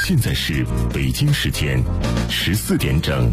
现在是北京时间14点整。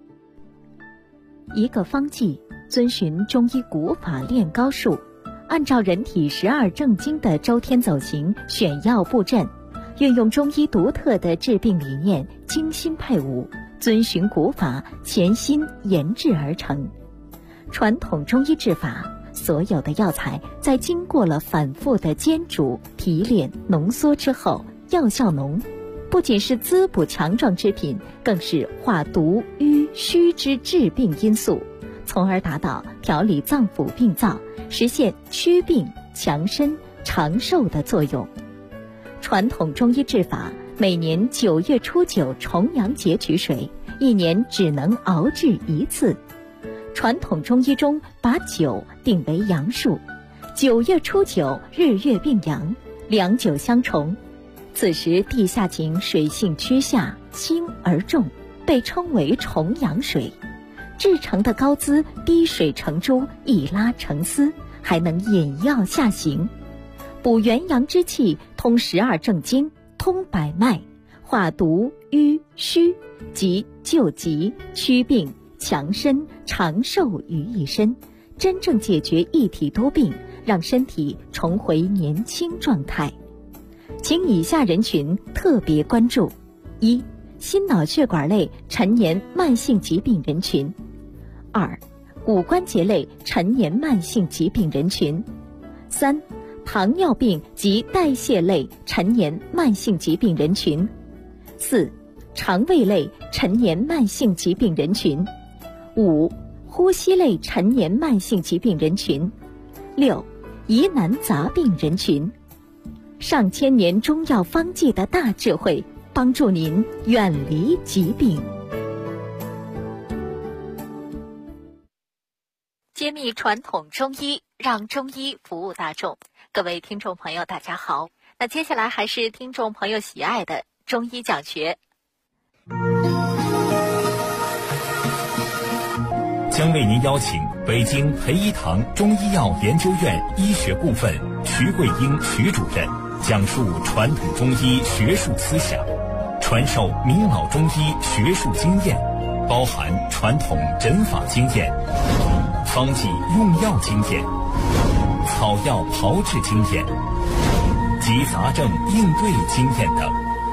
一个方剂遵循中医古法练高术，按照人体12正经的周天走形选药布阵，运用中医独特的治病理念，精心配伍，遵循古法，潜心研制而成。传统中医治法，所有的药材在经过了反复的煎煮、提炼、浓缩之后，药效浓，不仅是滋补强壮之品，更是化毒瘀虚之治病因素，从而达到调理脏腑病灶，实现祛病强身长寿的作用。传统中医治法，每年9月初9重阳节取水，一年只能熬制一次。传统中医中把9定为阳数，9月初9日月并阳，两9相重。此时地下井水性趋下，轻而重，被称为重阳水。制成的膏滋滴水成珠，一拉成丝，还能引药下行，补元阳之气，通12正经，通百脉，化毒瘀虚，即救急祛病强身长寿于一身，真正解决一体多病，让身体重回年轻状态。请以下人群特别关注：一、心脑血管类陈年慢性疾病人群；二、骨关节类陈年慢性疾病人群；三、糖尿病及代谢类陈年慢性疾病人群；四、肠胃类陈年慢性疾病人群；五、呼吸类陈年慢性疾病人群；六、疑难杂病人群。上千年中药方剂的大智慧，帮助您远离疾病。揭秘传统中医，让中医服务大众。各位听众朋友大家好，那接下来还是听众朋友喜爱的中医讲学。 将为您邀请北京培一堂中医药研究院医学部分徐桂英徐主任讲述传统中医学术思想，传授名老中医学术经验，包含传统诊法经验、方剂用药经验、草药炮制经验及杂症应对经验等。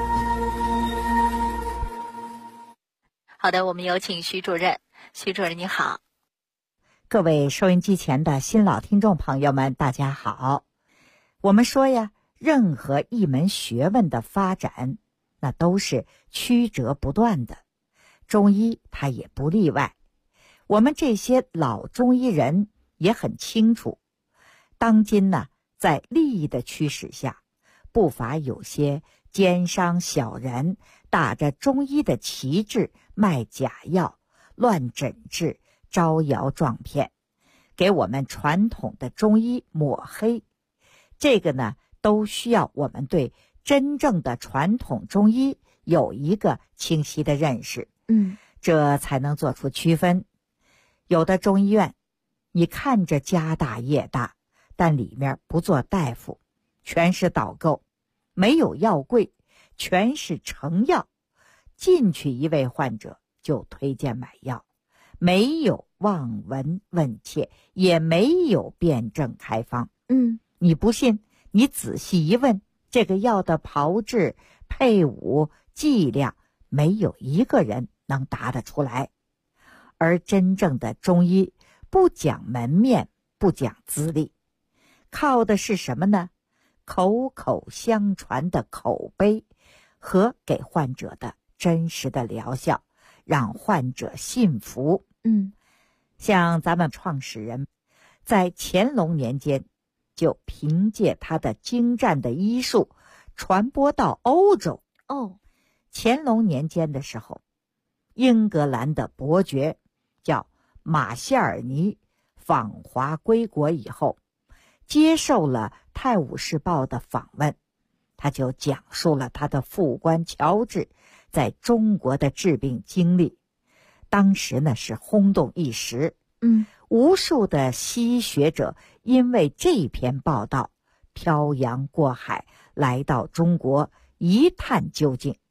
好的，我们有请徐主任。徐主任你好。 各位收音机前的新老听众朋友们大家好。我们说呀，任何一门学问的发展，那都是曲折不断的，中医它也不例外。我们这些老中医人也很清楚，当今呢，在利益的驱使下，不乏有些奸商小人打着中医的旗帜卖假药，乱诊治，招摇撞骗，给我们传统的中医抹黑。这个呢，都需要我们对真正的传统中医有一个清晰的认识，这才能做出区分。有的中医院，你看着家大业大，但里面不做大夫，全是导购，没有药柜，全是成药，进去一位患者就推荐买药，没有望闻问切，也没有辩证开方。你不信，你仔细一问，这个药的炮制、配伍、剂量，没有一个人能答得出来。而真正的中医不讲门面，不讲资历，靠的是什么呢？口口相传的口碑和给患者的真实的疗效，让患者信服。像咱们创始人在乾隆年间就凭借他的精湛的医术传播到欧洲。乾隆年间的时候，英格兰的伯爵叫马歇尔尼访华归国以后，接受了《泰晤士报》的访问，他就讲述了他的副官乔治在中国的治病经历。当时呢是轰动一时，无数的西医学者因为这篇报道漂洋过海来到中国一探究竟。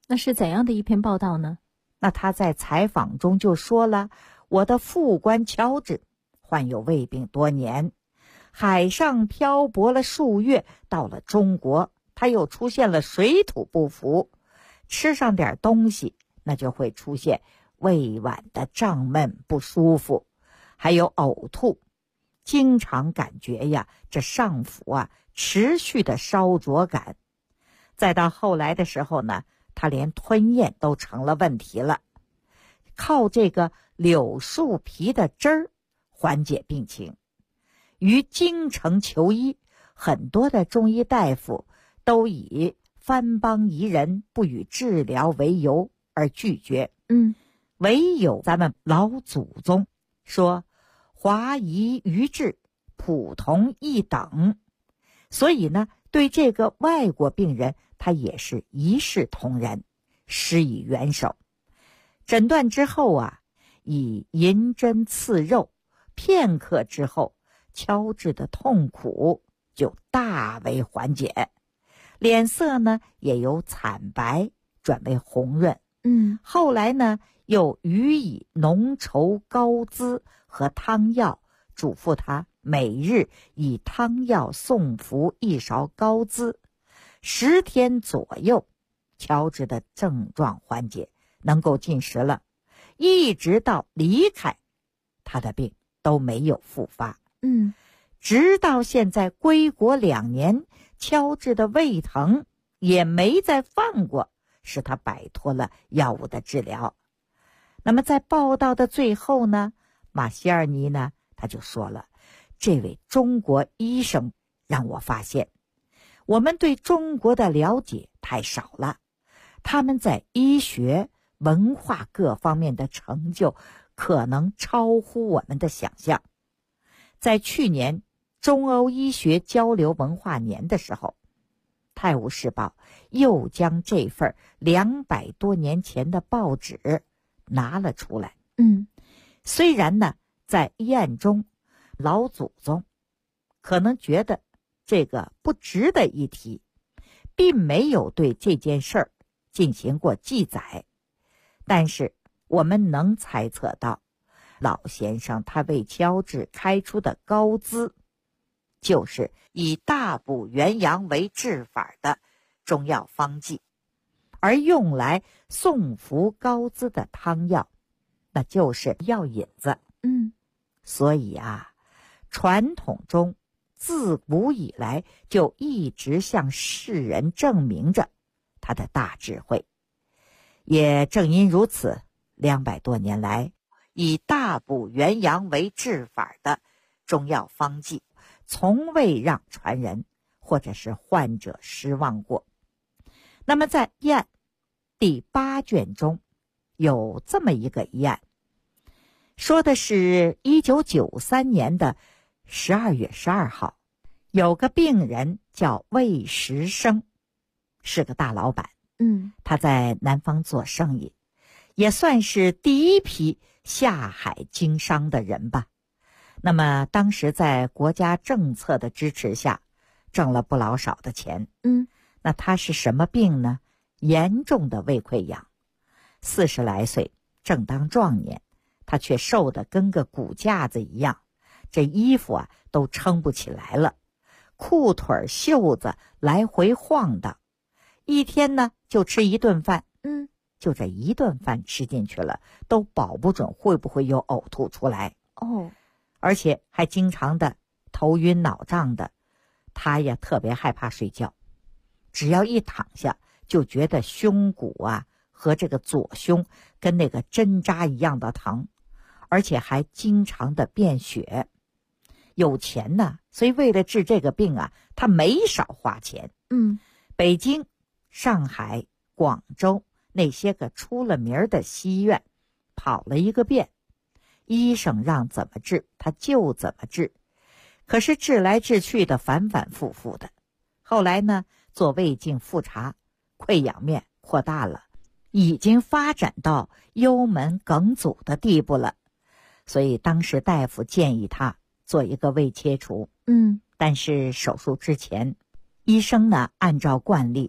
那是怎样的一篇报道呢？ 那他在采访中就说了，我的副官乔治患有胃病多年，海上漂泊了数月，到了中国，他又出现了水土不服，吃上点东西，那就会出现胃脘的胀闷不舒服，还有呕吐，经常感觉呀，这上腹啊持续的烧灼感。再到后来的时候呢，他连吞咽都成了问题了，靠这个柳树皮的汁儿缓解病情。于京城求医，很多的中医大夫都以番邦夷人不予治疗为由而拒绝。唯有咱们老祖宗说华夷于治，普同一等，所以呢，对这个外国病人，他也是一视同仁，施以援手。诊断之后啊，以银针刺肉，片刻之后，乔治的痛苦就大为缓解，脸色呢也由惨白转为红润。后来呢，又予以浓稠膏滋和汤药，嘱咐他每日以汤药送服1勺膏滋，10天左右，乔治的症状缓解，能够进食了，一直到离开，他的病都没有复发。直到现在归国2年，乔治的胃疼也没再犯过，使他摆脱了药物的治疗。那么在报道的最后呢，马歇尔尼呢，他就说了，这位中国医生让我发现，我们对中国的了解太少了，他们在医学、文化各方面的成就可能超乎我们的想象。在去年中欧医学交流文化年的时候，泰晤士报又将这份200多年前的报纸拿了出来。虽然呢，在医案中，老祖宗可能觉得这个不值得一提，并没有对这件事儿进行过记载，但是我们能猜测到，老先生他为乔治开出的膏滋，就是以大补元阳为治法的中药方剂，而用来送服膏滋的汤药，那就是药引子。所以啊，传统中自古以来就一直向世人证明着他的大智慧。也正因如此，200多年来，以大补元阳为治法的中药方剂，从未让传人或者是患者失望过。那么在医案第8卷中，有这么一个医案，说的是1993年的12月12号，有个病人叫魏时生，是个大老板。他在南方做生意，也算是第一批下海经商的人吧。那么当时在国家政策的支持下，挣了不老少的钱。那他是什么病呢？严重的胃溃疡，40来岁，正当壮年，他却瘦得跟个骨架子一样，这衣服啊都撑不起来了，裤腿袖子来回晃荡，一天呢就吃1顿饭。就这1顿饭吃进去了，都保不准会不会有呕吐出来。而且还经常的头晕脑胀的。他呀特别害怕睡觉，只要一躺下就觉得胸骨啊和这个左胸跟那个针扎一样的疼，而且还经常的便血。有钱呢，所以为了治这个病啊，他没少花钱。北京、上海、广州那些个出了名的西医院跑了一个遍，医生让怎么治他就怎么治，可是治来治去的反反复复的。后来呢，做胃镜复查，溃疡面扩大了，已经发展到幽门梗阻的地步了。所以当时大夫建议他做一个胃切除。但是手术之前，医生呢按照惯例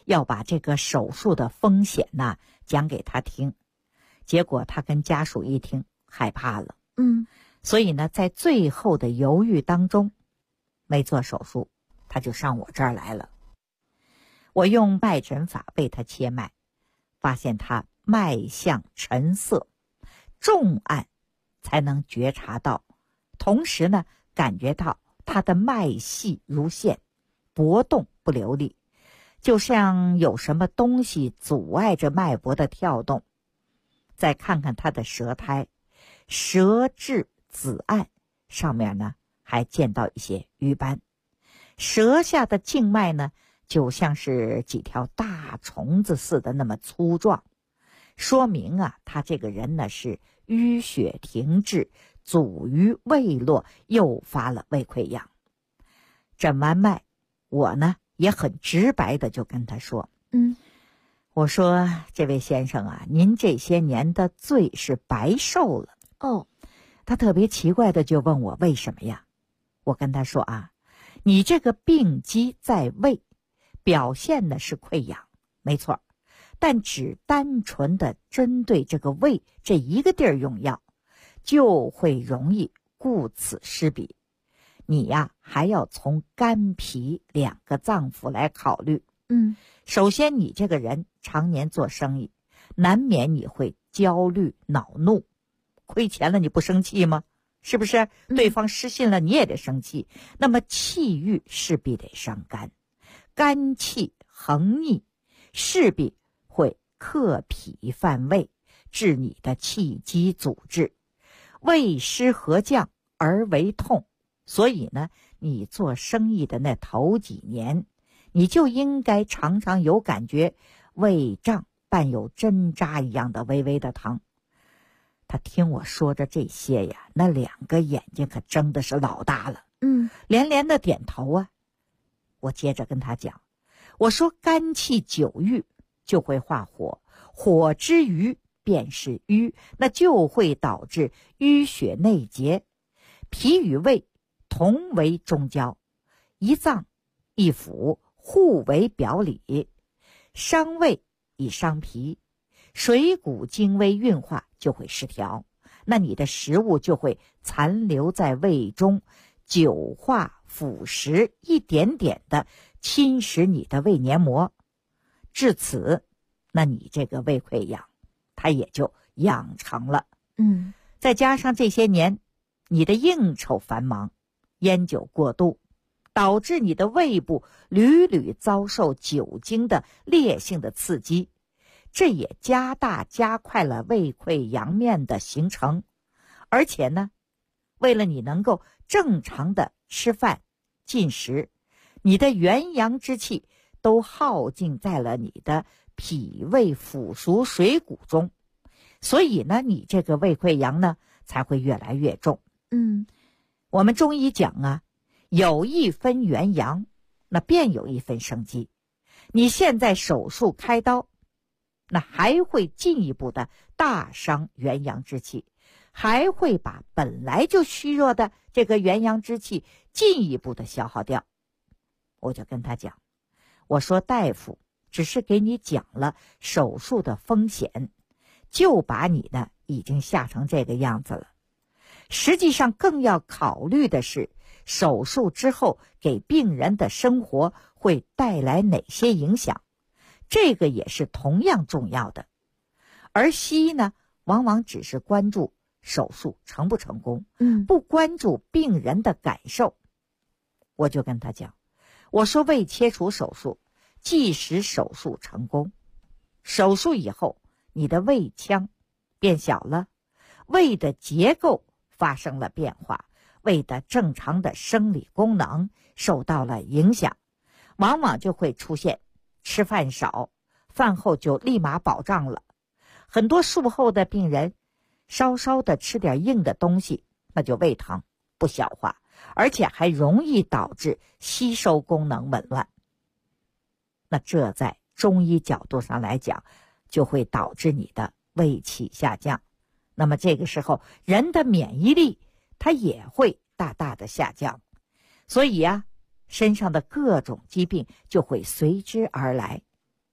要把这个手术的风险呢讲给他听。结果他跟家属一听，害怕了。所以呢，在最后的犹豫当中，没做手术，他就上我这儿来了。我用脉诊法为他切脉，发现他脉象沉涩，重按才能觉察到，同时呢，感觉到他的脉细如线，搏动不流利，就像有什么东西阻碍着脉搏的跳动。再看看他的舌苔，舌质紫暗，上面呢还见到一些瘀斑，舌下的静脉呢就像是几条大虫子似的那么粗壮，说明啊他这个人呢是淤血停滞，阻于胃络，诱发了胃溃疡。诊完脉，我呢也很直白的就跟他说，我说这位先生啊，您这些年的罪是白受了。他特别奇怪的就问我为什么呀？我跟他说啊，你这个病机在胃，表现的是溃疡，没错，但只单纯的针对这个胃这一个地儿用药，就会容易顾此失彼。你呀，还要从肝脾两个脏腑来考虑。首先你这个人常年做生意，难免你会焦虑恼怒，亏钱了你不生气吗？是不是？对方失信了你也得生气。那么气郁势必得伤肝，肝气横逆势必会克脾犯胃，致你的气机阻滞，胃湿合降而为痛。所以呢，你做生意的那头几年，你就应该常常有感觉，胃胀伴有针扎一样的微微的疼。他听我说着这些呀，那两个眼睛可睁的是老大了，连连的点头啊。我接着跟他讲，我说肝气久郁就会化火，火之余便是瘀，那就会导致淤血内结。脾与胃同为中焦，一脏一腑互为表里，伤胃以伤脾，水谷精微运化就会失调，那你的食物就会残留在胃中，久化腐蚀，一点点的侵蚀你的胃黏膜，至此那你这个胃溃疡它也就养成了。再加上这些年你的应酬繁忙，烟酒过度，导致你的胃部屡屡遭受酒精的烈性的刺激，这也加快了胃溃疡面的形成。而且呢，为了你能够正常的吃饭进食，你的元阳之气都耗尽在了你的脾胃腑属水谷中，所以呢，你这个胃溃疡呢才会越来越重。我们中医讲啊，有一分元阳，那便有一分生机。你现在手术开刀，那还会进一步的大伤元阳之气，还会把本来就虚弱的这个元阳之气进一步的消耗掉。我就跟他讲，我说大夫只是给你讲了手术的风险，就把你呢已经吓成这个样子了。实际上更要考虑的是，手术之后给病人的生活会带来哪些影响，这个也是同样重要的。而西医呢，往往只是关注手术成不成功，不关注病人的感受。我就跟他讲，我说胃切除手术，即使手术成功，手术以后你的胃腔变小了，胃的结构发生了变化，胃的正常的生理功能受到了影响，往往就会出现吃饭少，饭后就立马饱胀了。很多术后的病人稍稍的吃点硬的东西，那就胃疼不消化，而且还容易导致吸收功能紊乱。那这在中医角度上来讲，就会导致你的胃气下降。那么这个时候人的免疫力它也会大大的下降，所以啊，身上的各种疾病就会随之而来。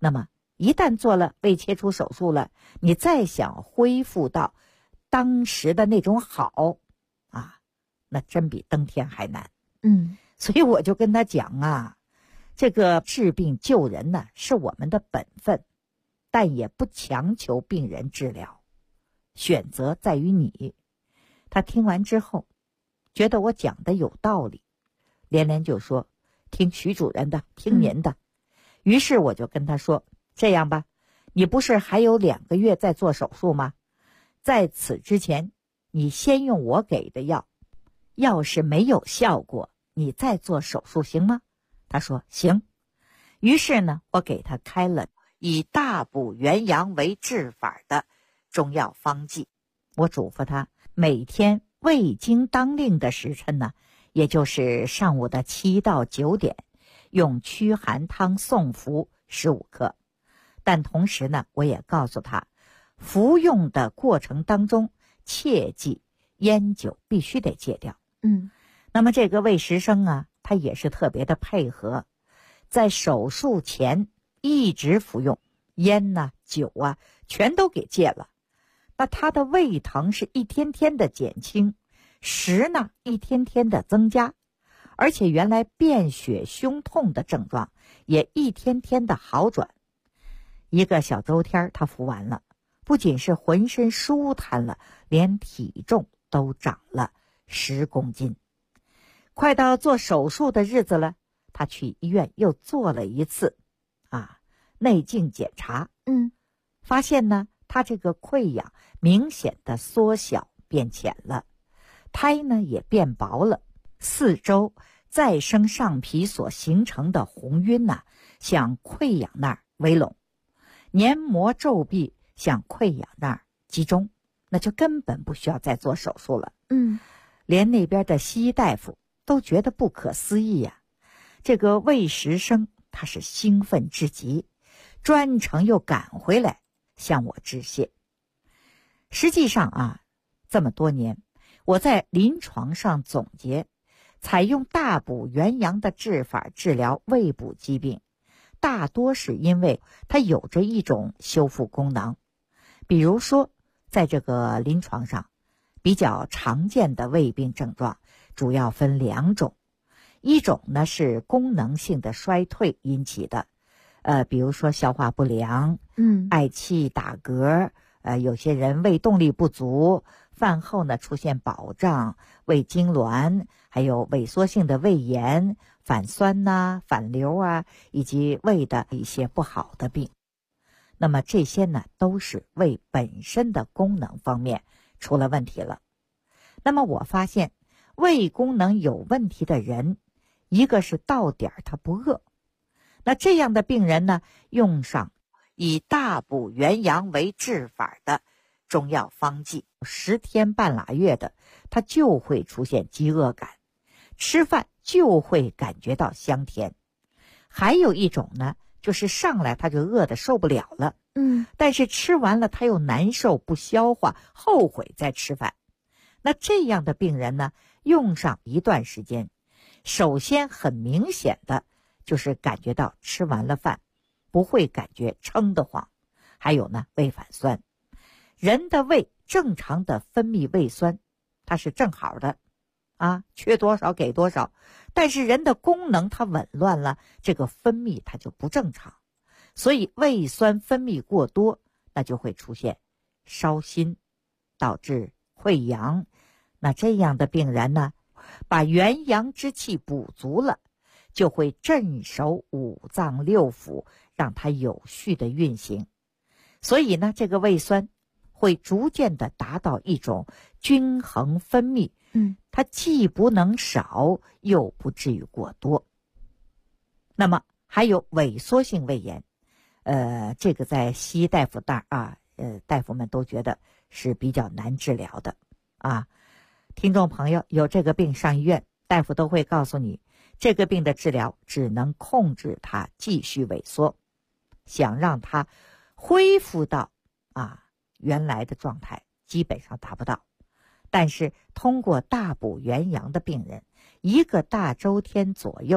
那么一旦做了胃切除手术了，你再想恢复到当时的那种好啊，那真比登天还难。所以我就跟他讲啊，这个治病救人呢是我们的本分，但也不强求病人治疗，选择在于你。他听完之后觉得我讲的有道理，连连就说听徐主任的，听您的。于是我就跟他说，这样吧，你不是还有2个月再做手术吗？在此之前你先用我给的药，要是没有效果你再做手术行吗？他说行。于是呢，我给他开了以大补元阳为治法的中药方剂。我嘱咐他每天胃经当令的时辰呢，也就是上午的7到9点，用驱寒汤送服15克。但同时呢，我也告诉他，服用的过程当中切记烟酒必须得戒掉。那么这个魏时生啊，他也是特别的配合，在手术前一直服用烟呐、酒啊，全都给戒了。那他的胃疼是一天天的减轻，食呢一天天的增加，而且原来便血胸痛的症状也一天天的好转。1个小周天他服完了，不仅是浑身舒坦了，连体重都长了10公斤。快到做手术的日子了，他去医院又做了一次内镜检查。发现呢，他这个溃疡明显的缩小变浅了，胎呢也变薄了，四周再生上皮所形成的红晕呐，向溃疡那儿围拢，黏膜皱壁向溃疡那儿集中，那就根本不需要再做手术了。连那边的西医大夫都觉得不可思议呀。这个魏时生他是兴奋至极，专程又赶回来向我致谢。实际上这么多年我在临床上总结，采用大补元阳的治法治疗胃部疾病，大多是因为它有着一种修复功能。比如说在这个临床上比较常见的胃病症状主要分2种，一种呢是功能性的衰退引起的，比如说消化不良，嗳气打嗝，有些人胃动力不足，饭后呢出现饱胀、胃痉挛，还有萎缩性的胃炎、反酸呐、反流啊，以及胃的一些不好的病。那么这些呢都是胃本身的功能方面出了问题了。那么我发现胃功能有问题的人，一个是到点他不饿，那这样的病人呢，用上以大补元阳为治法的中药方剂，10天半拉月的，他就会出现饥饿感，吃饭就会感觉到香甜。还有一种呢，就是上来他就饿得受不了了，但是吃完了他又难受不消化，后悔再吃饭。那这样的病人呢，用上一段时间，首先很明显的就是感觉到吃完了饭不会感觉撑得慌，还有呢胃反酸。人的胃正常的分泌胃酸它是正好的缺多少给多少，但是人的功能它紊乱了，这个分泌它就不正常，所以胃酸分泌过多，那就会出现烧心，导致溃疡。那这样的病人呢，把元阳之气补足了，就会镇守5脏6腑，让它有序的运行。所以呢，这个胃酸会逐渐的达到一种均衡分泌，它既不能少，又不至于过多。那么还有萎缩性胃炎，这个在西医大夫大夫们都觉得是比较难治疗的听众朋友有这个病上医院，大夫都会告诉你，这个病的治疗只能控制它继续萎缩，想让它恢复到原来的状态基本上达不到。但是通过大补元阳的病人，1个大周天左右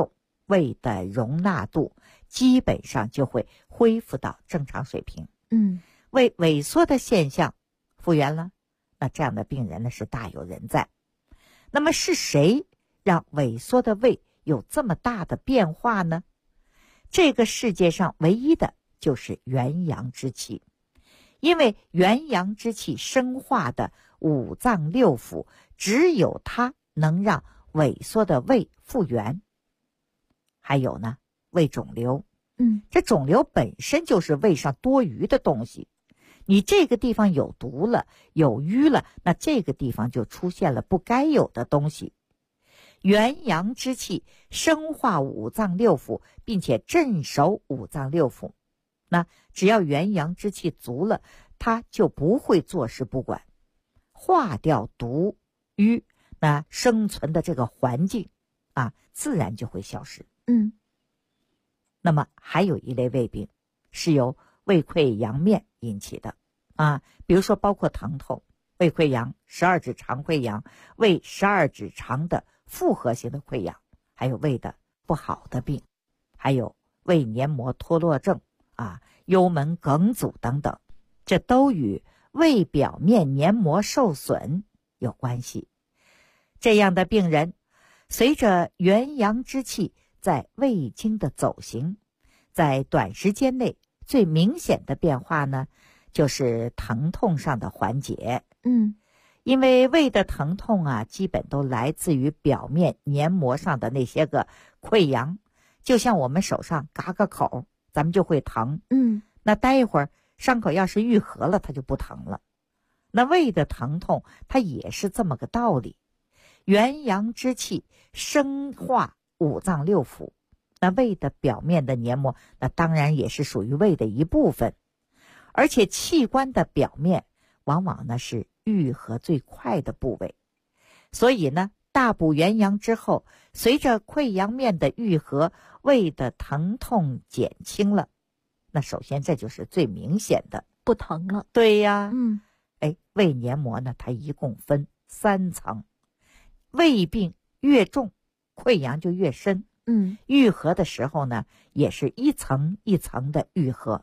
胃的容纳度基本上就会恢复到正常水平。胃萎缩的现象复原了，那这样的病人呢是大有人在。那么是谁让萎缩的胃有这么大的变化呢？这个世界上唯一的就是元阳之气，因为元阳之气生化的五脏六腑，只有它能让萎缩的胃复原。还有呢，胃肿瘤，这肿瘤本身就是胃上多余的东西，你这个地方有毒了，有瘀了，那这个地方就出现了不该有的东西。元阳之气生化五脏六腑，并且镇守五脏六腑，那只要元阳之气足了，它就不会坐视不管，化掉毒瘀，那生存的这个环境自然就会消失。那么还有一类胃病是由胃溃疡面引起的比如说包括疼痛、胃溃疡、十二指肠溃疡、胃十二指肠的复合型的溃疡，还有胃的不好的病，还有胃黏膜脱落症幽门梗阻等等，这都与胃表面黏膜受损有关系。这样的病人随着元阳之气在胃经的走行，在短时间内最明显的变化呢，就是疼痛上的缓解。因为胃的疼痛基本都来自于表面黏膜上的那些个溃疡，就像我们手上嘎个口，咱们就会疼。那待一会儿伤口要是愈合了，它就不疼了。那胃的疼痛它也是这么个道理。元阳之气生化五脏六腑，那胃的表面的黏膜，那当然也是属于胃的一部分。而且器官的表面往往呢是愈合最快的部位，所以呢大补元阳之后，随着溃疡面的愈合，胃的疼痛减轻了，那首先这就是最明显的， 不疼了。 对呀。胃黏膜呢它一共分3层，胃病越重溃疡就越深。愈合的时候呢也是一层一层的愈合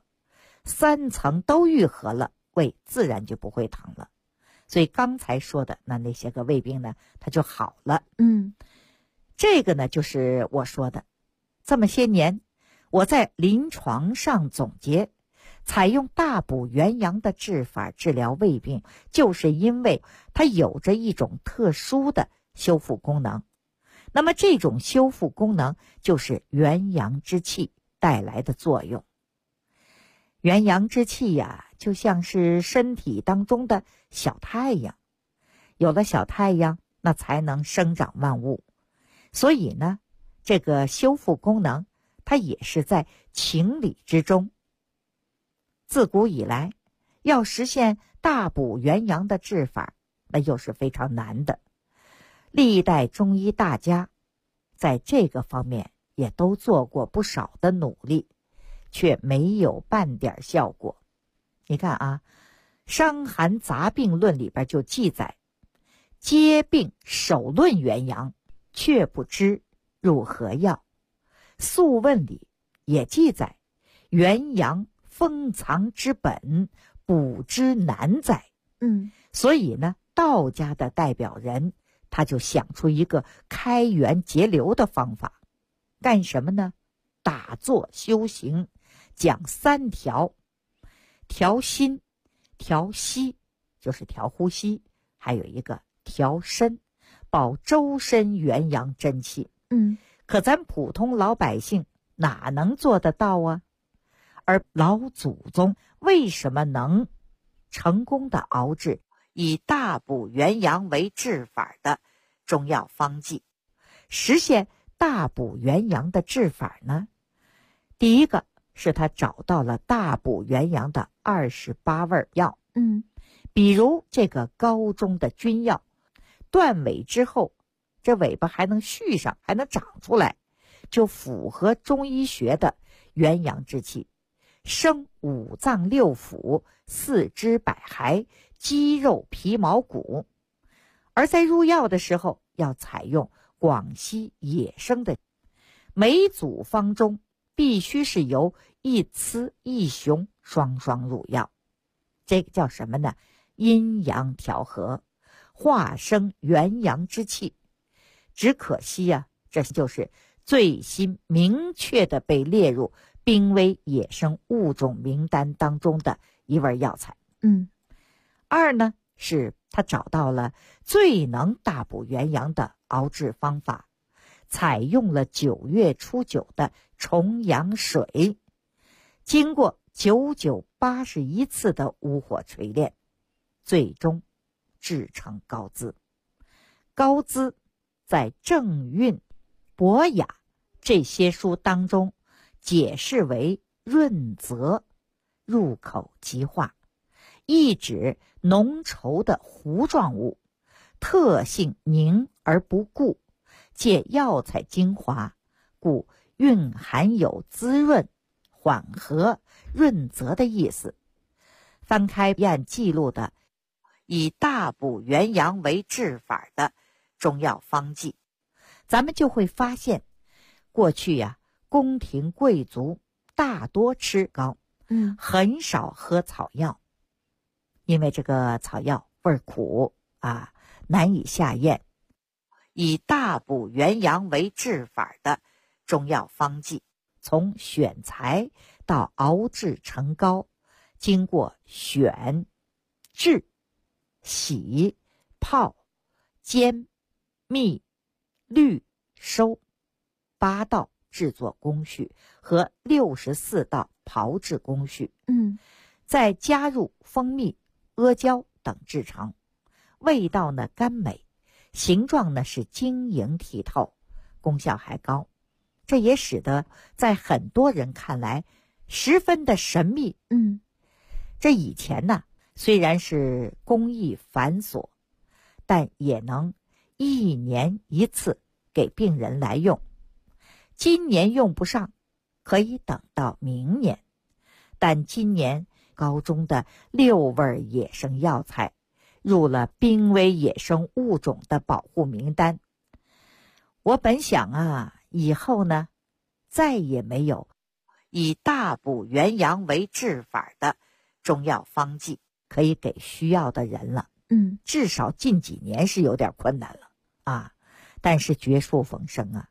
，3层都愈合了，胃自然就不会疼了。所以刚才说的那些个胃病呢它就好了。这个呢就是我说的，这么些年我在临床上总结，采用大补元阳的治法治疗胃病，就是因为它有着一种特殊的修复功能。那么这种修复功能就是元阳之气带来的作用。元阳之气就像是身体当中的小太阳，有了小太阳，那才能生长万物。所以呢，这个修复功能它也是在情理之中。自古以来，要实现大补元阳的治法，那又是非常难的。历代中医大家在这个方面也都做过不少的努力，却没有半点效果。你看《伤寒杂病论》里边就记载，皆病首论元阳，却不知入何药。素问里也记载，元阳封藏之本，补之难哉。所以呢，道家的代表人他就想出一个开源节流的方法，干什么呢？打坐修行，讲3调：调心、调息，就是调呼吸，还有一个调身，保周身元阳真气。可咱普通老百姓哪能做得到啊？而老祖宗为什么能成功的熬制以大补元阳为治法的中药方剂，实现大补元阳的治法呢？第一个是他找到了大补元阳的28味药。比如这个高中的君药，断尾之后，这尾巴还能续上，还能长出来，就符合中医学的元阳之气，生五脏六腑、四肢百骸、肌肉皮毛骨。而在入药的时候，要采用广西野生的每组方中必须是由一雌一雄双双入药，这个叫什么呢？阴阳调和，化生元阳之气。只可惜啊，这就是最新明确的被列入濒危野生物种名单当中的一味药材。二呢，是他找到了最能大补元阳的熬制方法，采用了9月初9的重阳水，经过9981次的无火锤炼，最终制成膏滋。膏滋在正韵、博雅这些书当中解释为润泽，入口即化，意指浓稠的糊状物，特性凝而不固，借药材精华，故蕴含有滋润、缓和、润泽的意思。翻开按记录的以大补元阳为治法的中药方剂，咱们就会发现，过去呀，宫廷贵族大多吃膏，很少喝草药，因为这个草药味儿苦啊，难以下咽。以大补元阳为治法的中药方剂，从选材到熬制成膏，经过选、制、洗、泡、煎、秘、滤、收8道制作工序和64道炮制工序，再加入蜂蜜、阿胶等制成，味道呢甘美，形状呢是晶莹剔透，功效还高。这也使得在很多人看来十分的神秘。这以前呢虽然是工艺繁琐，但也能1年1次给病人来用。今年用不上，可以等到明年。但今年膏中的6味野生药材入了濒危野生物种的保护名单。我本想啊，以后呢再也没有以大补元阳为治法的中药方剂可以给需要的人了。至少近几年是有点困难了啊。但是绝处逢生啊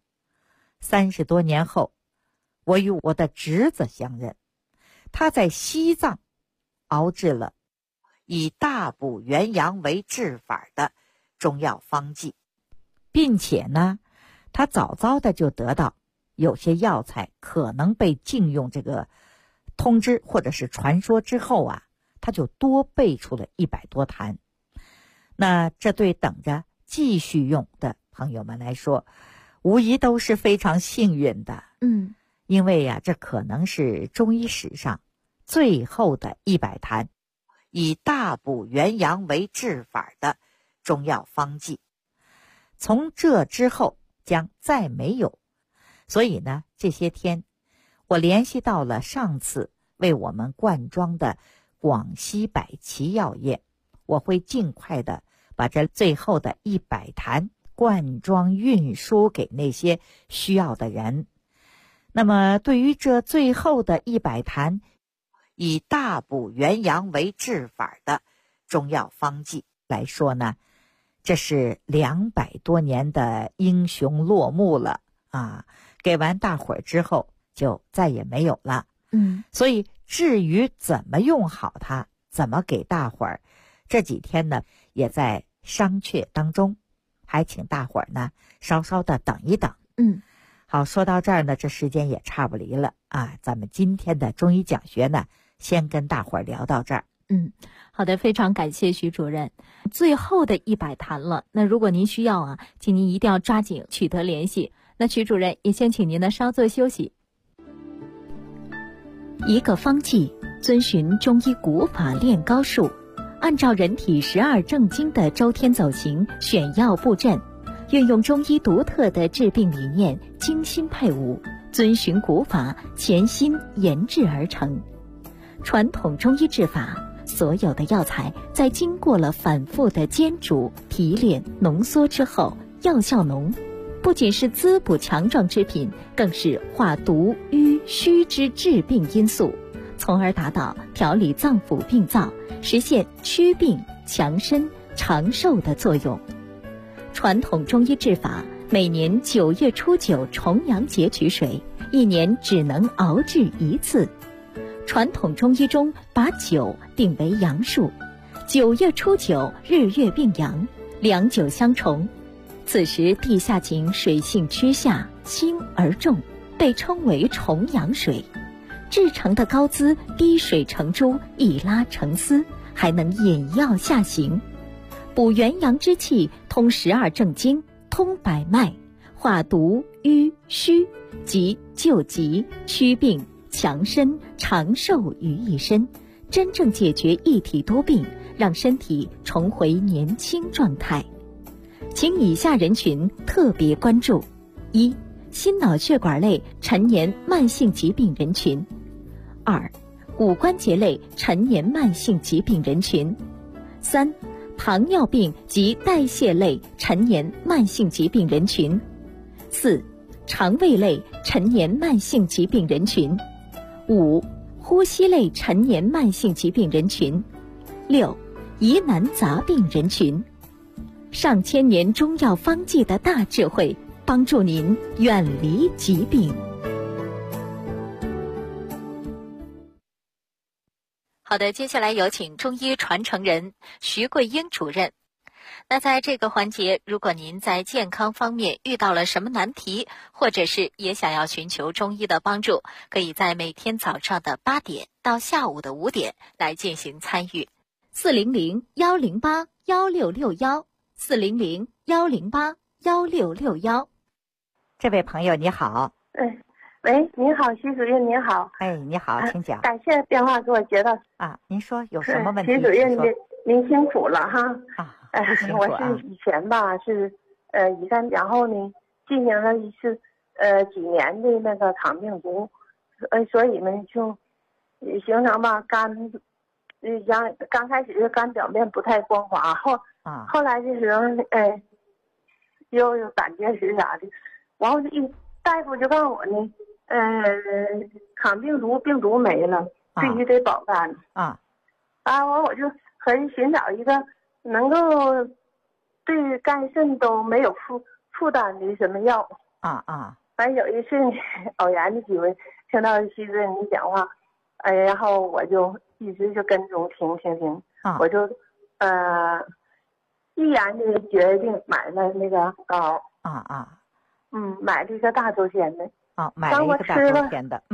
，30多年后，我与我的侄子相认，他在西藏熬制了以大补元阳为治法的中药方剂，并且呢，他早早的就得到有些药材可能被禁用这个通知或者是传说之后啊，他就多备出了100多坛。那这对等着继续用的朋友们来说，无疑都是非常幸运的。因为呀，这可能是中医史上最后的100坛以大补元阳为治法的中药方剂，从这之后将再没有。所以呢，这些天我联系到了上次为我们灌装的广西百奇药业，我会尽快的把这最后的100坛灌装运输给那些需要的人。那么对于这最后的100坛以大补元阳为治法的中药方剂来说呢，这是200多年的英雄落幕了啊！给完大伙儿之后就再也没有了。所以至于怎么用好它，怎么给大伙儿，这几天呢也在商榷当中，还请大伙儿呢稍稍的等一等。好，说到这儿呢，这时间也差不离了啊，咱们今天的中医讲学呢先跟大伙儿聊到这儿。 好的，非常感谢徐主任。最后的100坛了，那如果您需要啊，请您一定要抓紧取得联系。那徐主任也先请您呢稍作休息。一个方剂遵循中医古法炼膏术，按照人体12正经的周天走形选药布阵，运用中医独特的治病理念，精心配伍，遵循古法，潜心研制而成。传统中医治法，所有的药材在经过了反复的煎煮、提炼、浓缩之后，药效浓， 不仅是滋补强壮之品，更是化毒瘀虚之治病因素，从而达到调理脏腑病灶、实现祛病强身长寿的作用。传统中医治法，每年9月初9重阳节取水，一年只能熬制一次。传统中医中把9定为阳数，9月初9日月并阳，两9相重，此时地下井水性趋下，轻而重，被称为重阳水。制成的高滋滴水成珠，一拉成丝，还能引药下行，补元阳之气，通12正经，通百脉，化毒瘀虚，及救急祛病强身长寿于一身，真正解决一体多病，让身体重回年轻状态。请以下人群特别关注：一、心脑血管类陈年慢性疾病人群；二、骨关节类陈年慢性疾病人群；三、糖尿病及代谢类陈年慢性疾病人群；四、肠胃类陈年慢性疾病人群；五、呼吸类陈年慢性疾病人群；六、疑难杂病人群。上千年中药方剂的大智慧，帮助您远离疾病。好的，接下来有请中医传承人徐桂英主任。那在这个环节，如果您在健康方面遇到了什么难题，或者是也想要寻求中医的帮助，可以在每天早上的8点到下午的5点来进行参与。400-108-1661，400-108-1661。 这位朋友你好。 喂，您好，徐主任您好。 你好，请讲。 感谢电话给我接到。 您说有什么问题？ 徐主任您辛苦了哈。 不辛苦啊。 我是以前吧是乙肝，然后呢进行了是几年的那个肠病毒，所以呢就形成吧肝，刚开始是肝表面不太光滑，后来的时候又有胆结石啥的，然后大夫就告诉我呢，抗病毒没了，必须得保肝我就可以寻找一个能够对肝肾都没有负担的什么药反正有一次偶然的机会听到徐主任你讲话，然后我就一直就跟踪听，我就毅然的决定买了那个膏买了一个大周天的买了一个大周天的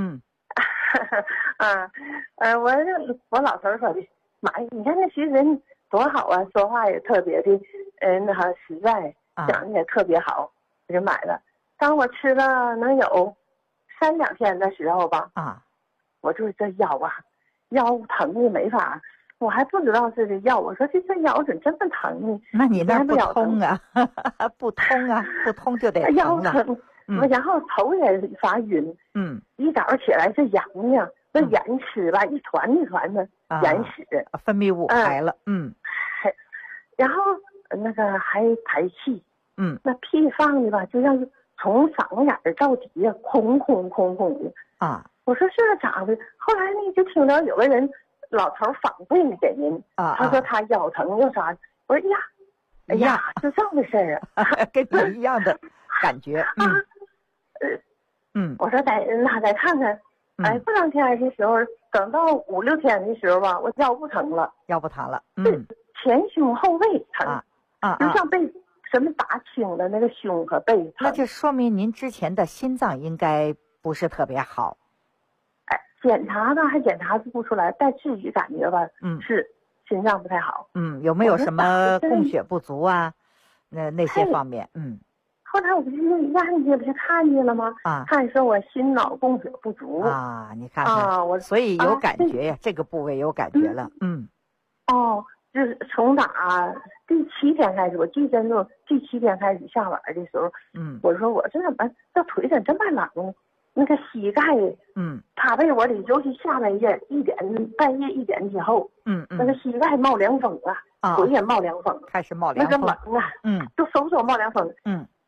我老头说的买，你看那徐主任多好啊，说话也特别的实在，讲的也特别好，我就买了。当我吃了能有3、2天的时候吧我就这腰疼的没法，我还不知道是这药，我说这腰怎么这么疼呢？ 那你那不通啊不通就得疼了。 腰疼然后头也发晕一早起来是痒那眼屎吧一团一团的眼屎分泌物排了然后那个还排气那屁放的吧就像是从嗓子眼儿到底下空的我说这咋的？后来呢就听到有个人老头反馈呢给您他说他腰疼又啥，我说呀就这么回事儿跟你一样的感觉我说再看看过2天的时候，等到5、6天的时候吧，我腰不疼了前胸后背疼就像被什么打青了，那个胸和背疼。 那就说明您之前的心脏应该不是特别好。 检查吧还检查不出来，但自己感觉吧是心脏不太好。 有没有什么供血不足啊？那些方面后来我不是验去不是看见了吗？看说我心脑供血不足你看看所以有感觉呀这个部位有感觉了就是从打第7天开始，我记真的第7天开始下晚的时候我说我这怎么这腿怎么这么冷呢？那个膝盖趴被窝里，尤其下半夜半夜1点之后那个膝盖冒凉风腿也冒凉风， 开始冒凉风那个冷都手冒凉风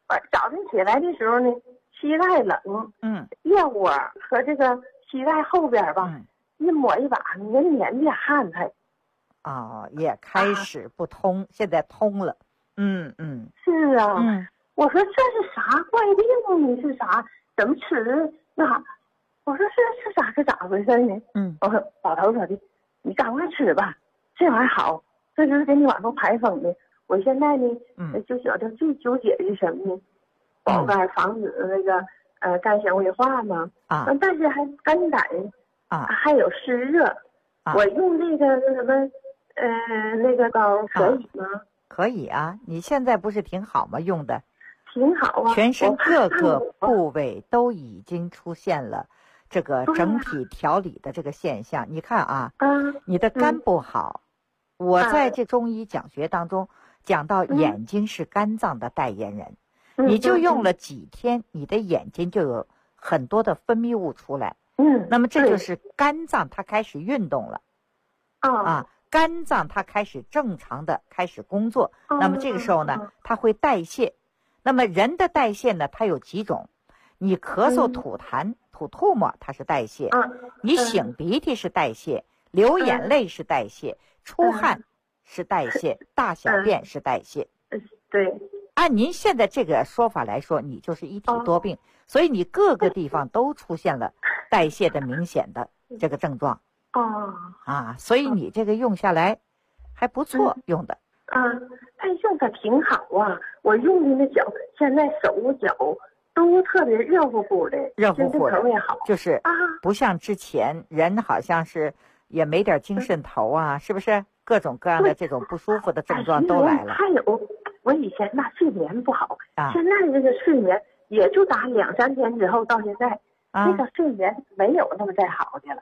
早晨起来的时候呢，膝盖冷，腋窝和这个膝盖后边吧，一抹一把黏黏的汗还。 也开始不通，现在通了。 是啊。我说这是啥怪病呢？是啥？怎么吃的那？我说是咋回事呢？我说老头说的，你赶快吃吧，这玩意儿好，这就是给你往后排风的。我现在呢，就觉得最纠结的什么呢？保肝防止那个肝纤维化嘛。但是还肝胆还有湿热。我用那个什么那个膏可以吗？ 可以啊，你现在不是挺好吗？用的挺好啊， 全身各个部位都已经出现了这个整体调理的这个现象。你看啊，你的肝不好，我在这中医讲学当中讲到眼睛是肝脏的代言人，你就用了几天，你的眼睛就有很多的分泌物出来。那么这就是肝脏它开始运动了。肝脏它开始正常的开始工作。那么这个时候呢，它会代谢。那么人的代谢呢，它有几种？你咳嗽、吐痰、吐唾沫，它是代谢；你擤鼻涕是代谢，流眼泪是代谢，出汗是代谢，大小便是代谢。 对。 按您现在这个说法来说，你就是一体多病，所以你各个地方都出现了代谢的明显的这个症状。所以你这个用下来还不错，用的。 他用的挺好啊，我用的那脚，现在手脚都特别热乎乎的， 热乎乎的， 特别好。 就是不像之前人好像是也没点精神头啊，是不是？各种各样的这种不舒服的症状都来了。 还有我以前那睡眠不好，现在这个睡眠也就打2-3天之后到现在，那个睡眠没有那么再好的了。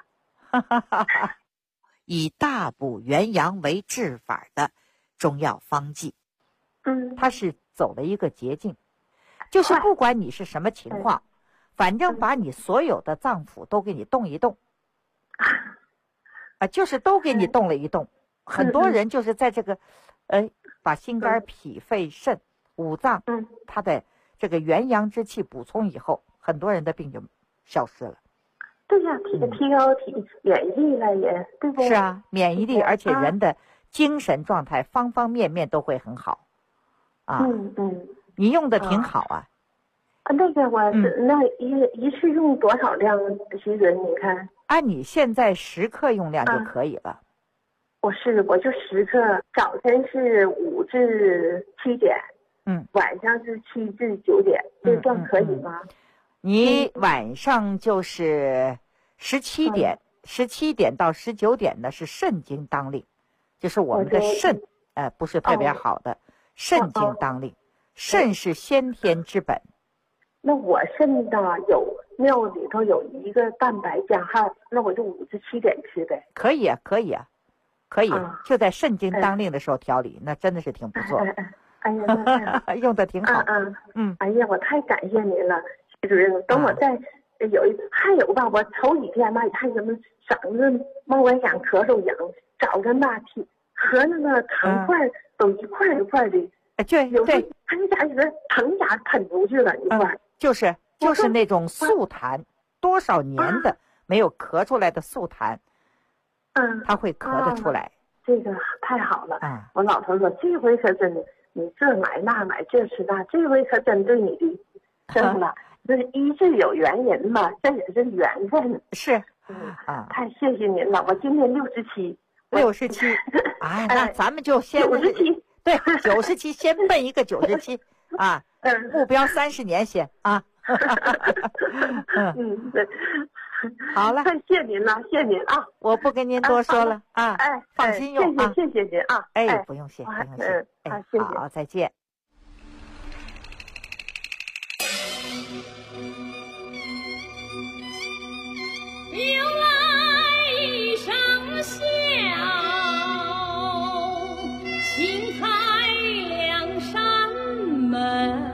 以大补元阳为治法的中药方剂，它是走了一个捷径，就是不管你是什么情况，反正把你所有的脏腑都给你动一动，就是都给你动了一动。很多人就是在这个，把心肝脾肺肾五脏，它的这个元阳之气补充以后，很多人的病就消失了。 对呀，提高免疫力了也，对不对？ 是啊，免疫力，而且人的精神状态方方面面都会很好。你用的挺好啊。 那个我那一次用多少量徐准？你看， 按你现在10克用量就可以了。 我就10克，早晨是5至7点，晚上是7至9点，这算可以吗？ 你晚上就是17点到19点呢，是肾经当令，就是我们的肾，不是特别好的肾经当令，肾是先天之本。 那我肾的有尿里头有一个蛋白降号，那我就5至7点吃呗。 可以啊，就在肾经当令的时候调理，那真的是挺不错。 哎呀， 用的挺好。 哎呀，我太感谢您了。主任，等我再还有吧，我头几天吧，还什么嗓子冒干痒、咳嗽痒，早晨吧和那个糖块都一块一块的，有时候喷下去的疼牙喷出去了一块， 就是那种素痰，多少年的没有咳出来的素痰，它会咳得出来。 这个太好了。我老头说这回可真的，你这买那买，这吃那，这回可真对你的真了。这一是有原因嘛，这也是缘分。 是， 太谢谢您了。我今年67。 那咱们就先 97。 对，97，先奔一个97啊。目标30年先啊。好了， 太谢您了，谢您啊！ 我不跟您多说了啊。放心用啊。 谢谢您啊。 不用谢，不用谢。 谢谢。 好，再见。 由来一声笑，轻开两扇门。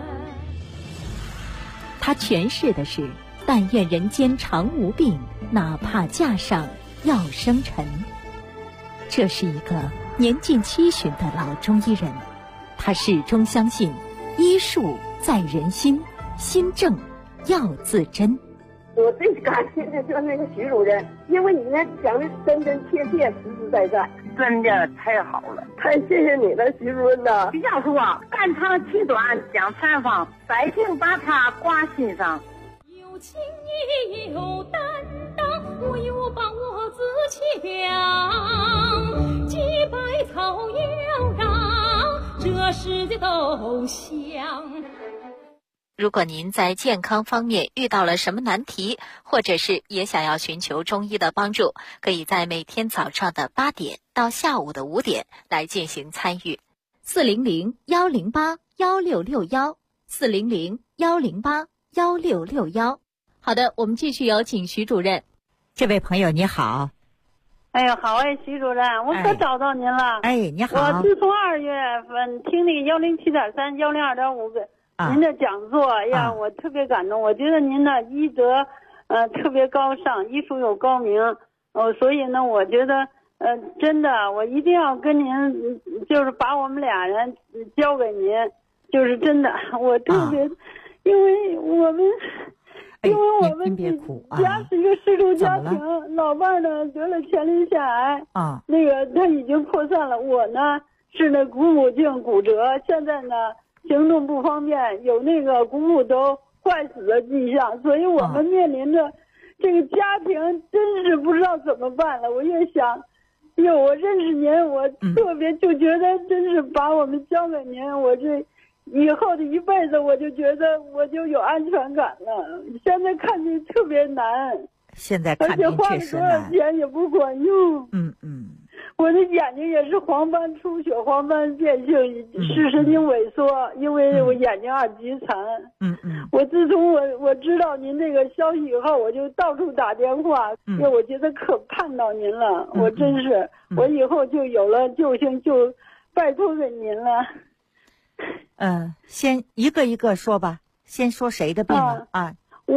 他诠释的是但愿人间常无病，哪怕架上要生尘。这是一个年近70的老中医人，他始终相信医术在人心，心正要自珍。 我最感谢的就是那个徐主任，因为你那讲的是真真切切、实实在在， 真的太好了， 太谢谢你了，徐主任呐！ 徐教授啊，肝肠气短讲采访，百姓把他挂心上。 有情也有担当，我有把握自强，几百草要让这世界都香。 如果您在健康方面遇到了什么难题，或者是也想要寻求中医的帮助，可以在每天早上的8点到下午的5点来进行参与。400-108-1661，400-108-1661。好的，我们继续有请徐主任。 这位朋友你好。 哎呀，好哎，徐主任，我可找到您了。 哎，你好。 我自从2月份听那个107.3、102.5您的讲座，哎呀，我特别感动。我觉得您的医德，特别高尚，医术又高明，所以呢，我觉得，真的，我一定要跟您，就是把我们俩人交给您，就是真的，我特别，因为我们家是一个失独家庭，老伴儿呢得了前列腺癌，那个他已经扩散了，我呢是那股骨颈骨折，现在呢。行动不方便，有那个股骨头坏死的迹象，所以我们面临着这个家庭真是不知道怎么办了。我也想，我认识您，我特别就觉得真是把我们交给您，我这以后的一辈子我就觉得我就有安全感了。现在看你特别难， 现在看您确实难， 而且花了多少钱也不管用。我的眼睛也是黄斑出血、黄斑变性、视神经萎缩，因为我眼睛2级残。我自从我知道您这个消息以后，我就到处打电话，因为我觉得可盼到您了。我真是，我以后就有了救星，就拜托给您了。 先一个一个说吧，先说谁的病啊？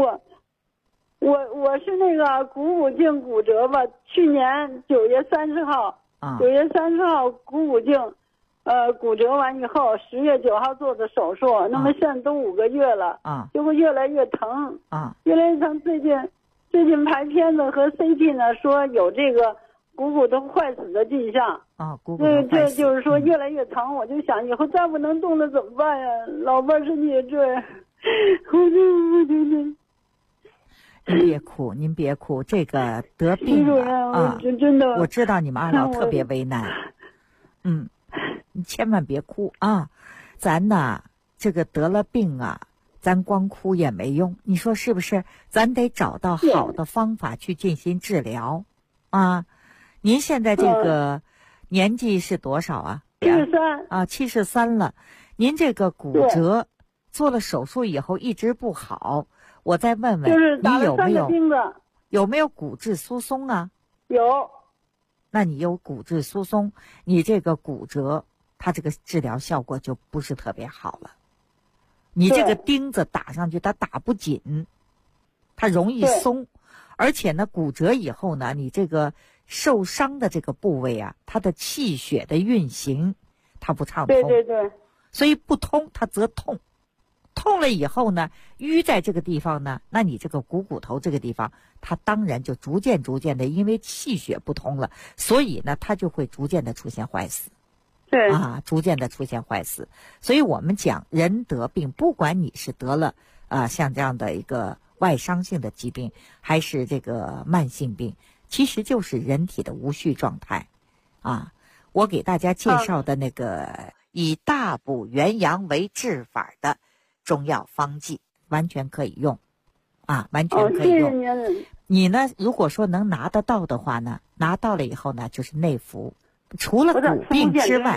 我是那个股骨颈骨折吧，去年9月30号。9月30号股骨颈，骨折完以后，10月9号做的手术，那么现在都5个月了，结果越来越疼，越来越疼。最近拍片子和 CT 呢说有这个股骨头坏死的迹象，这就是说越来越疼。我就想以后再不能动了怎么办呀？老伴身体也这样， 您别哭，这个得病了真的， 我知道你们2老特别为难，你千万别哭啊！咱呐，这个得了病啊，咱光哭也没用，你说是不是？咱得找到好的方法去进行治疗啊！您现在这个年纪是多少啊 ？73 啊，73了。您这个骨折做了手术以后一直不好。我再问问你有没有骨质疏松啊？ 有。 那你有骨质疏松，你这个骨折，它这个治疗效果就不是特别好了。你这个钉子打上去，它打不紧，它容易松，而且呢，骨折以后呢，你这个受伤的这个部位啊，它的气血的运行它不畅通， 对， 所以不通它则痛。痛了以后呢，淤在这个地方呢，那你这个骨头这个地方，它当然就逐渐的，因为气血不通了，所以呢，它就会逐渐的出现坏死。 对逐渐的出现坏死。所以我们讲人得病，不管你是得了像这样的一个外伤性的疾病，还是这个慢性病，其实就是人体的无序状态我给大家介绍的那个以大补元阳为治法的中药方剂完全可以用完全可以用。你呢，如果说能拿得到的话呢，拿到了以后呢，就是内服。除了骨病之外，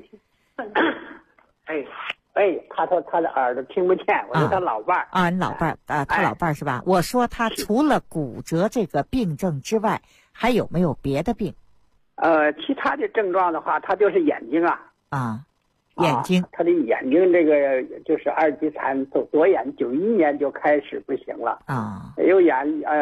他说他的耳朵听不见，我说他老伴儿你老伴儿他老伴儿是吧？我说他除了骨折这个病症之外，还有没有别的病？ 其他的症状的话，他就是眼睛眼睛， 他的眼睛这个就是2级残，左眼91年就开始不行了右眼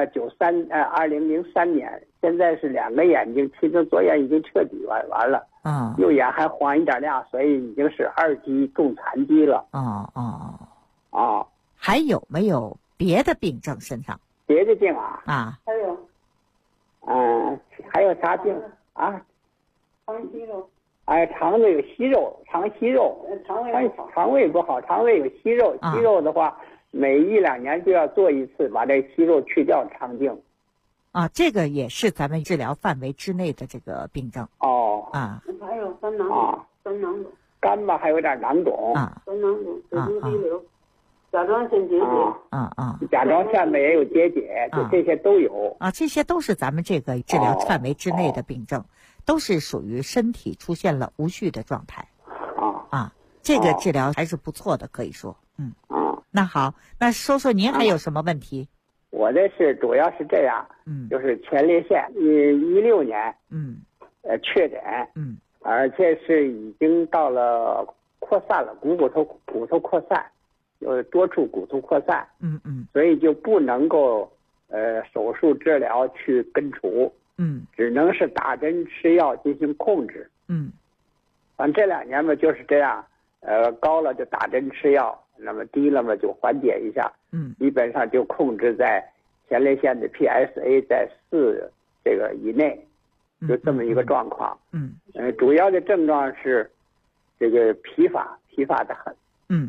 2003年，现在是2个眼睛，其中左眼已经彻底完了右眼还黄一点亮，所以已经是2级重残疾了啊。 还有没有别的病症身上？ 别的病啊？ 啊。 还有。 还有啥病啊？ 肠息肉。 肠子有息肉，肠息肉。肠胃不好，肠胃有息肉，息肉的话，每1-2年就要做一次，把这息肉去掉肠镜。 这个也是咱们治疗范围之内的这个病症。 还有肝囊肿。 肝吧还有点囊肿。 肝囊肿，水中滴流，甲状腺结节。 甲状腺也有结节，就这些都有。 这些都是咱们这个治疗范围之内的病症，都是属于身体出现了无序的状态。这个治疗还是不错的，可以说。那好，那说说您还有什么问题？ 我这是主要是这样，就是前列腺，16年，确诊，而且是已经到了扩散了，骨头扩散，有多处骨头扩散，所以就不能够手术治疗去根除，只能是打针吃药进行控制，反正这2年吧就是这样，高了就打针吃药，那么低了嘛就缓解一下，基本上就控制在前列腺的 PSA 在4这个以内，就这么一个状况。主要的症状是这个疲乏的很。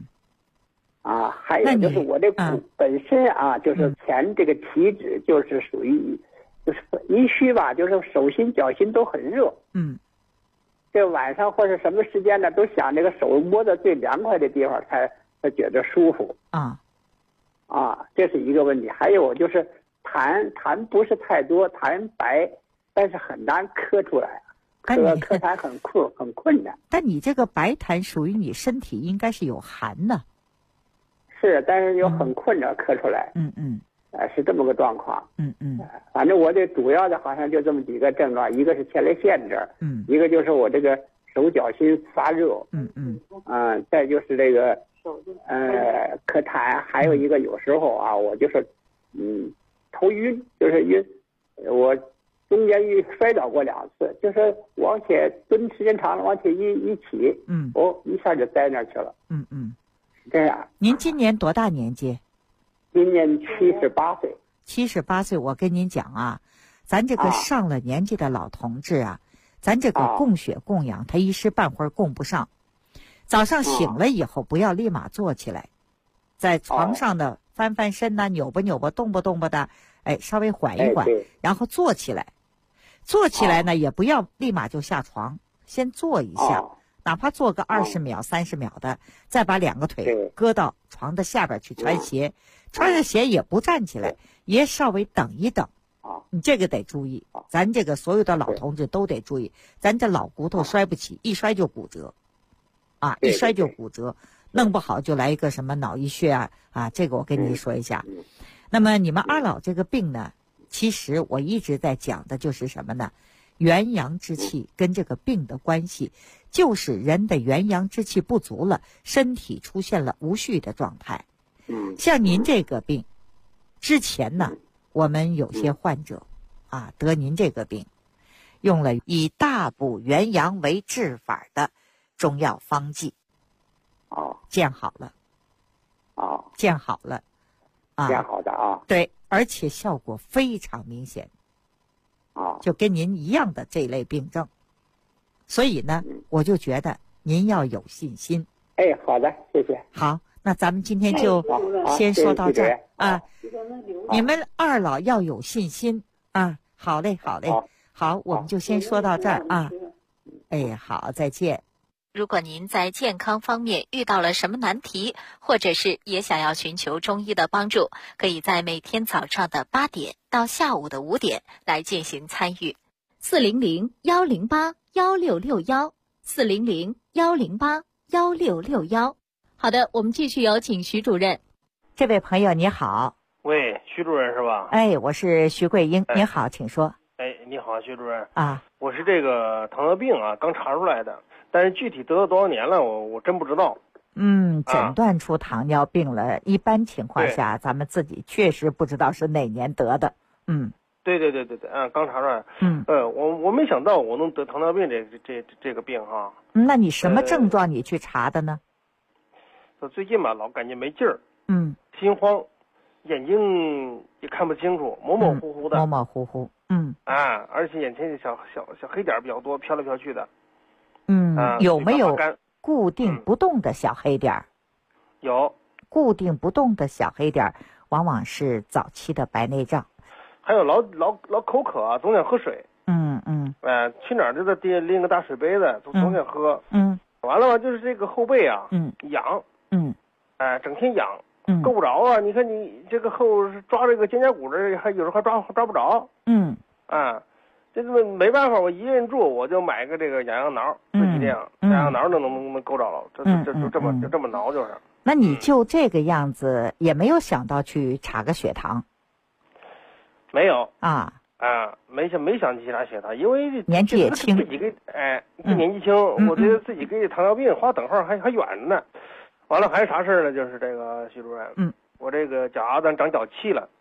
还有就是我这本身就是前这个体质就是属于就是阴虚吧，就是手心脚心都很热。这晚上或者什么时间呢，都想这个手摸到最凉快的地方才觉得舒服。这是一个问题。还有就是痰不是太多，痰白，但是很难咳出来，咳痰很困难。 但你这个白痰属于你身体应该是有寒的。 是，但是又很困着咳出来。是这么个状况。反正我这主要的好像就这么几个症状，一个是前列腺这儿，一个就是我这个手脚心发热，再就是这个咳痰，还有一个有时候我就是头晕，就是晕，我中间摔倒过2次，就是往前蹲时间长了，往前一起，一下就栽那去了。这样。 您今年多大年纪？ 今年78岁。 78岁，我跟您讲咱这个上了年纪的老同志咱这个供血供氧，他一时半会儿供不上。早上醒了以后，不要立马坐起来，在床上的翻翻身扭吧扭吧，动吧动吧的，稍微缓一缓，然后坐起来。坐起来呢，也不要立马就下床，先坐一下，哪怕坐个20秒、30秒的，再把2个腿搁到床的下边去穿鞋，穿上鞋也不站起来，也稍微等一等。你这个得注意，咱这个所有的老同志都得注意，咱这老骨头摔不起，一摔就骨折，一摔就骨折，弄不好就来一个什么脑溢血这个我跟你说一下。那么你们二老这个病呢，其实我一直在讲的就是什么呢？元阳之气跟这个病的关系，就是人的元阳之气不足了，身体出现了无序的状态。像您这个病，之前呢，我们有些患者得您这个病，用了以大补元阳为治法的中药方剂，见好了，见好了， 见好的对，而且效果非常明显，就跟您一样的这类病症，所以呢，我就觉得您要有信心。 好的，谢谢。 好，那咱们今天就先说到这儿你们二老要有信心好嘞，好嘞，好，我们就先说到这儿好，再见。如果您在健康方面遇到了什么难题，或者是也想要寻求中医的帮助，可以在每天早上的8点到下午的5点来进行参与。400-108-1661，400-108-1661。好的，我们继续有请徐主任。这位朋友你好。 喂，徐主任是吧？ 我是徐桂英，您好，请说。 你好，徐主任我是这个糖尿病刚查出来的，但是具体得了多少年了，我真不知道。 诊断出糖尿病了，一般情况下咱们自己确实不知道是哪年得的。 对，刚查出来。我没想到我能得糖尿病这个病那你什么症状你去查的呢？ 最近吧，老感觉没劲儿。 心慌，眼睛也看不清楚，模模糊糊的。 模模糊糊。 而且眼前小黑点比较多，飘来飘去的。 有没有固定不动的小黑点？ 有。 固定不动的小黑点往往是早期的白内障。 还有老口渴，总想喝水。去哪儿都得拎个大水杯子，总想喝。完了吧，就是这个后背啊，痒。整天痒，够不着啊！你看你这个后抓这个肩胛骨这，还有时候还抓不着。这没办法，我一个人住，我就买个这个痒痒挠，自己这样，痒痒挠能够着了，就这么挠就是。 那你就这个样子，也没有想到去查个血糖？ 没有没想起查血糖，因为年纪也轻， 自己给年纪轻，我觉得自己给糖尿病花等号还远着呢。完了还有啥事呢？就是这个徐主任，我这个脚丫子长脚气了，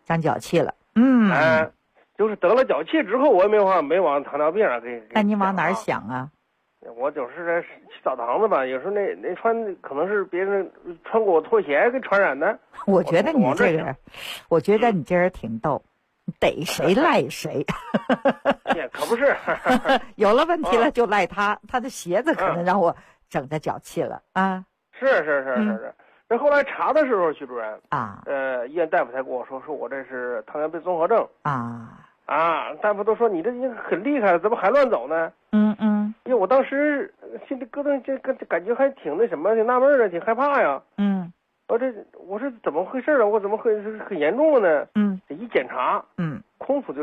就是得了脚气之后，我也没往糖尿病上给。 那你往哪儿想啊？ 我就是在澡堂子吧，有时候那穿可能是别人穿过我拖鞋给传染的。 我觉得你这人挺逗，逮谁赖谁。 可不是。 有了问题了就赖他的鞋子可能让我整的脚气了啊。 是。这后来查的时候，徐主任医院大夫才跟我说我这是糖尿病综合症大夫都说你这已经很厉害了，怎么还乱走呢？因为我当时心里咯噔，这感觉还挺那什么，挺纳闷的，挺害怕呀。我是怎么回事啊？我怎么会很严重了呢？这一检查，空腹就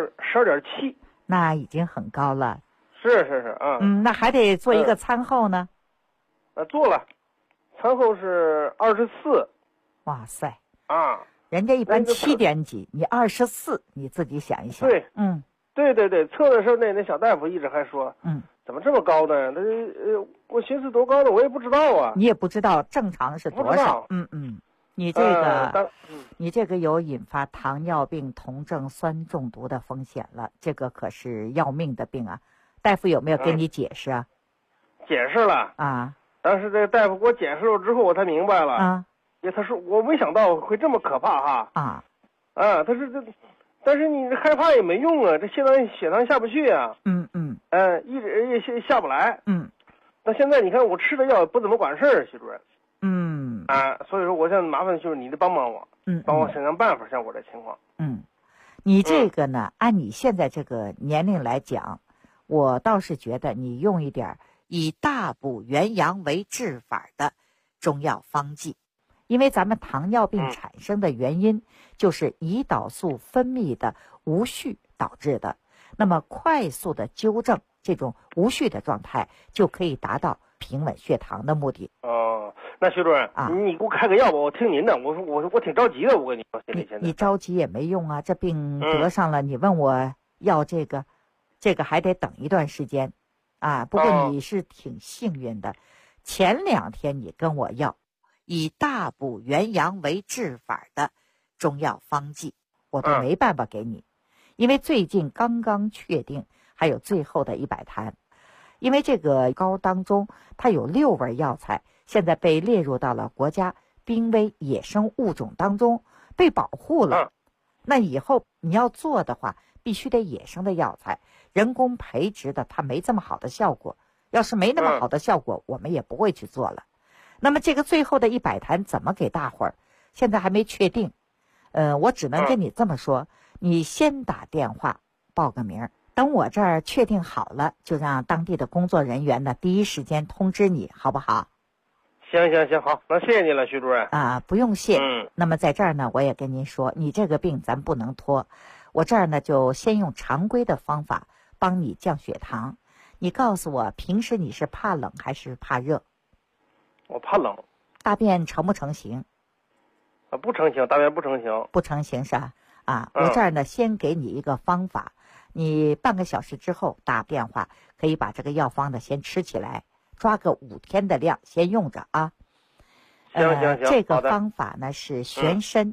12.7， 那已经很高了。 是啊。 那还得做一个餐后呢。 做了，餐后是24。 哇塞人家一般7点几，你24，你自己想一想。 对，测的时候那小大夫一直还说，怎么这么高呢？我寻思多高的我也不知道啊。 你也不知道正常是多少。你这个有引发糖尿病酮症酸中毒的风险了，这个可是要命的病啊！大夫有没有跟你解释啊？ 解释了当时这个大夫给我解释了之后，我才明白了他说我没想到会这么可怕他说但是你害怕也没用啊，这血糖下不去啊。一直也下不来。那现在你看我吃的药不怎么管事儿，徐主任。所以说我现在麻烦就是你得帮我，帮我想想办法，像我这情况。 你这个呢，按你现在这个年龄来讲，我倒是觉得你用一点以大补元阳为治法的中药方剂。因为咱们糖尿病产生的原因就是胰岛素分泌的无序导致的，那么快速的纠正这种无序的状态，就可以达到平稳血糖的目的。 那徐主任你给我开个药吧，我听您的。我挺着急的，我跟你说， 你着急也没用啊，这病得上了，你问我要这个还得等一段时间不过你是挺幸运的，前2天你跟我要以大补元阳为治法的中药方剂，我都没办法给你，因为最近刚刚确定还有最后的100坛，因为这个膏当中它有6味药材，现在被列入到了国家濒危野生物种当中，被保护了。那以后你要做的话，必须得野生的药材，人工培植的它没这么好的效果，要是没那么好的效果，我们也不会去做了。那么这个最后的100坛怎么给大伙儿，现在还没确定。我只能跟你这么说，你先打电话报个名，等我这儿确定好了，就让当地的工作人员呢第一时间通知你，好不好？ 行，好，那谢谢你了，徐主任。 不用谢。那么在这儿呢，我也跟您说，你这个病咱不能拖，我这儿呢就先用常规的方法帮你降血糖。你告诉我，平时你是怕冷还是怕热？ 我怕冷。 大便成不成形？ 不成形，大便不成形。 不成形是吧？我这儿呢先给你一个方法，你半个小时之后打电话，可以把这个药方呢先吃起来，抓个5天的量先用着啊。 行。 这个方法呢是玄参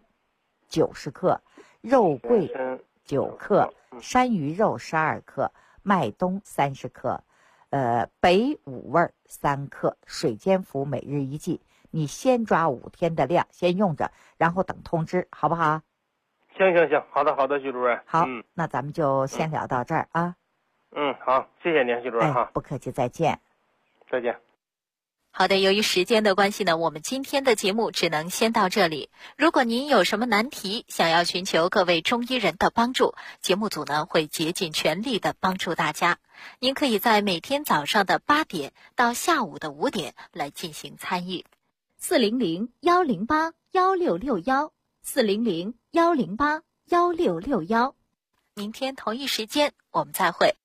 90克，肉桂9克，山萸肉12克，麦冬30克，北五味3克，水煎服每日1剂。 你先抓5天的量，先用着，然后等通知，好不好？ 行，好的，徐主任。 好，那咱们就先聊到这儿啊。 好，谢谢您，徐主任哈。 不客气，再见。 再见。 好的，由于时间的关系呢，我们今天的节目只能先到这里。如果您有什么难题，想要寻求各位中医人的帮助，节目组呢会竭尽全力的帮助大家。您可以在每天早上的8点到下午的5点来进行参与。400-108-1661，400-108-1661。明天同一时间我们再会。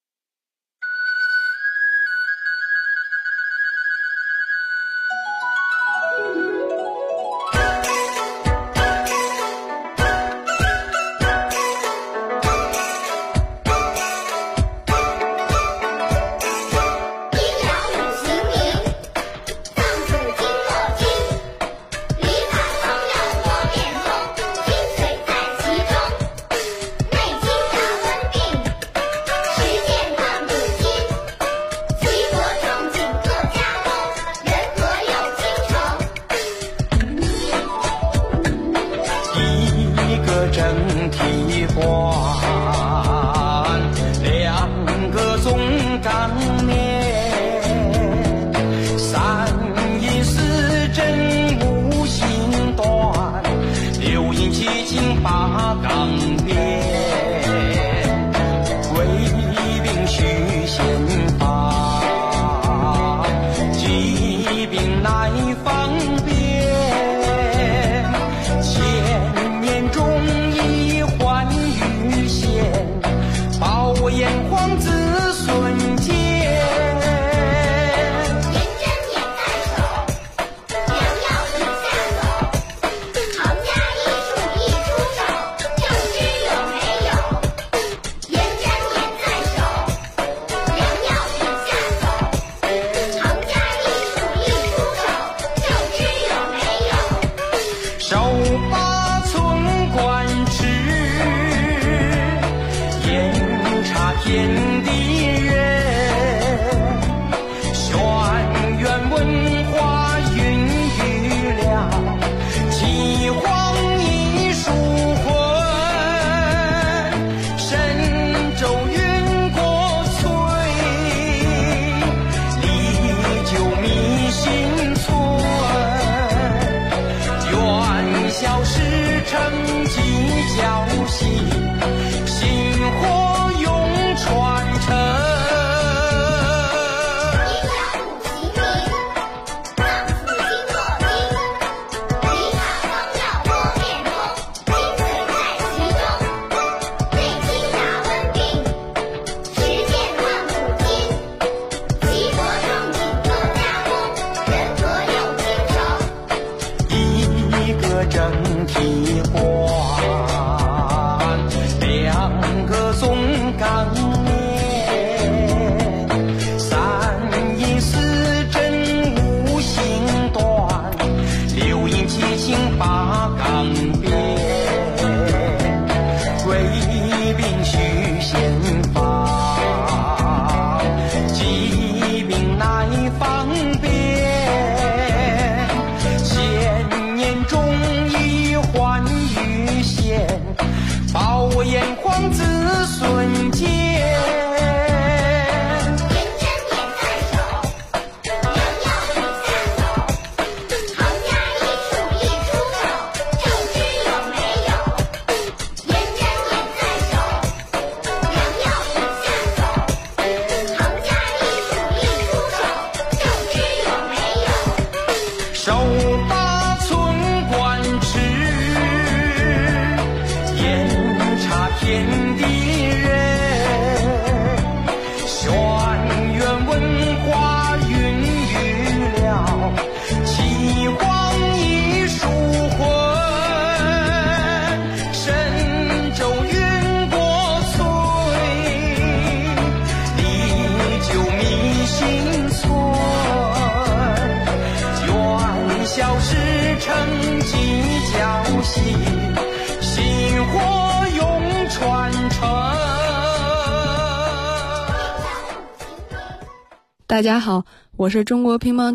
大家好，我是中国乒乓